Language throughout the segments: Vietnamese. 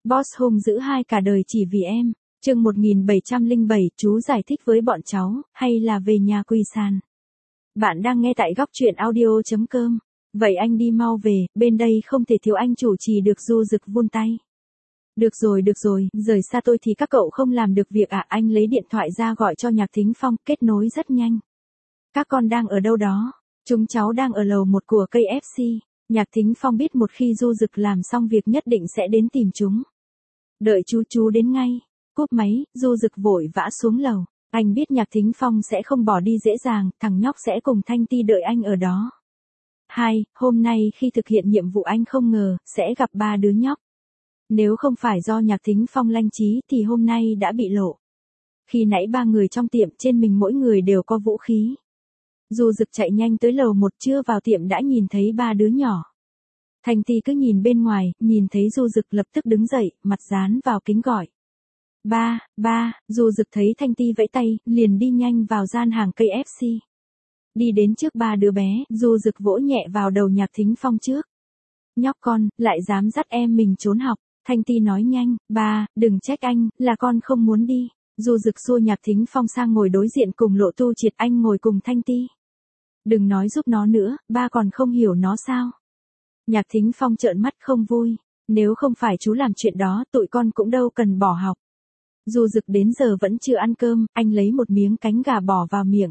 Boss hung dữ hai cả đời chỉ vì em. Chương 1707, chú giải thích với bọn cháu, hay là về nhà quỳ sàn. Bạn đang nghe tại góc truyện audio.com. Vậy anh đi mau về, bên đây không thể thiếu anh chủ trì được. Du Dực vươn tay. Được rồi, rời xa tôi thì các cậu không làm được việc à? Anh lấy điện thoại ra gọi cho Nhạc Thính Phong, kết nối rất nhanh. Các con đang ở đâu đó? Chúng cháu đang ở lầu 1 của KFC. Nhạc Thính Phong biết một khi Du Dực làm xong việc nhất định sẽ đến tìm chúng. Đợi chú đến ngay. Cúp máy, Du Dực vội vã xuống lầu. Anh biết Nhạc Thính Phong sẽ không bỏ đi dễ dàng, thằng nhóc sẽ cùng Thanh Ti đợi anh ở đó. Hôm nay khi thực hiện nhiệm vụ anh không ngờ, sẽ gặp ba đứa nhóc. Nếu không phải do Nhạc Thính Phong lanh trí thì hôm nay đã bị lộ. Khi nãy ba người trong tiệm trên mình mỗi người đều có vũ khí. Du Dực chạy nhanh tới lầu 1, chưa vào tiệm đã nhìn thấy ba đứa nhỏ. Thanh Ti cứ nhìn bên ngoài, nhìn thấy Du Dực lập tức đứng dậy, mặt dán vào kính gọi. Ba, Du Dực thấy Thanh Ti vẫy tay, liền đi nhanh vào gian hàng KFC. Đi đến trước ba đứa bé, Du Dực vỗ nhẹ vào đầu Nhạc Thính Phong trước. Nhóc con, lại dám dắt em mình trốn học. Thanh Ti nói nhanh, ba, đừng trách anh, là con không muốn đi. Du Dực xua Nhạc Thính Phong sang ngồi đối diện cùng Lộ Tu Triệt, anh ngồi cùng Thanh Ti. Đừng nói giúp nó nữa, ba còn không hiểu nó sao? Nhạc Thính Phong trợn mắt không vui. Nếu không phải chú làm chuyện đó, tụi con cũng đâu cần bỏ học. Du Dực đến giờ vẫn chưa ăn cơm, anh lấy một miếng cánh gà bỏ vào miệng.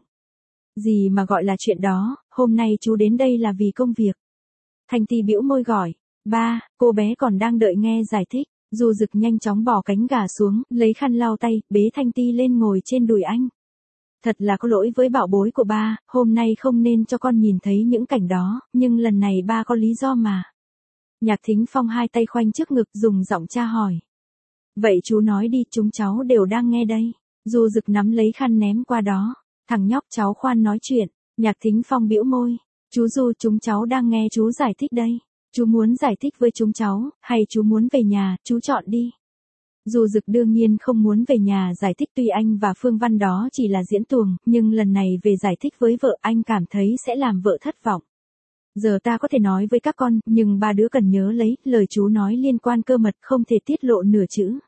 Gì mà gọi là chuyện đó, hôm nay chú đến đây là vì công việc. Thanh Ti bĩu môi gọi, ba, cô bé còn đang đợi nghe giải thích. Du Dực nhanh chóng bỏ cánh gà xuống, lấy khăn lau tay, bế Thanh Ti lên ngồi trên đùi anh. Thật là có lỗi với bảo bối của ba, hôm nay không nên cho con nhìn thấy những cảnh đó, nhưng lần này ba có lý do mà. Nhạc Thính Phong hai tay khoanh trước ngực dùng giọng tra hỏi. Vậy chú nói đi, chúng cháu đều đang nghe đây. Du Dực nắm lấy khăn ném qua đó. Thằng nhóc cháu khoan nói chuyện. Nhạc Thính Phong bĩu môi. Chú Du, chúng cháu đang nghe chú giải thích đây. Chú muốn giải thích với chúng cháu, hay chú muốn về nhà, chú chọn đi. Du Dực đương nhiên không muốn về nhà giải thích, tuy anh và Phương Văn đó chỉ là diễn tuồng, nhưng lần này về giải thích với vợ anh cảm thấy sẽ làm vợ thất vọng. Giờ ta có thể nói với các con, nhưng ba đứa cần nhớ lấy, lời chú nói liên quan cơ mật không thể tiết lộ nửa chữ.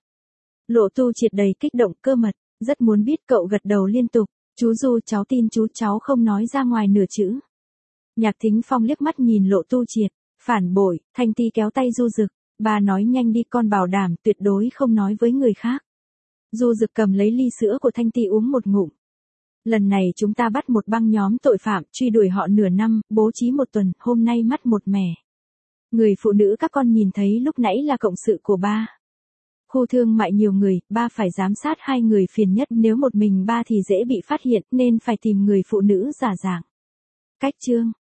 Lộ Tu Triệt đầy kích động, cơ mật, rất muốn biết. Cậu gật đầu liên tục. Chú Du, cháu tin chú, cháu không nói ra ngoài nửa chữ. Nhạc Thính Phong liếc mắt nhìn Lộ Tu Triệt, phản bội. Thanh Ti kéo tay Du Dực, bà nói nhanh đi, con bảo đảm tuyệt đối không nói với người khác. Du Dực cầm lấy ly sữa của Thanh Ti uống một ngụm. Lần này chúng ta bắt một băng nhóm tội phạm, truy đuổi họ nửa năm, bố trí một tuần, hôm nay mắt một mẻ. Người phụ nữ các con nhìn thấy lúc nãy là cộng sự của ba. Khu thương mại nhiều người, ba phải giám sát hai người phiền nhất, nếu một mình ba thì dễ bị phát hiện, nên phải tìm người phụ nữ giả dạng. Cách chương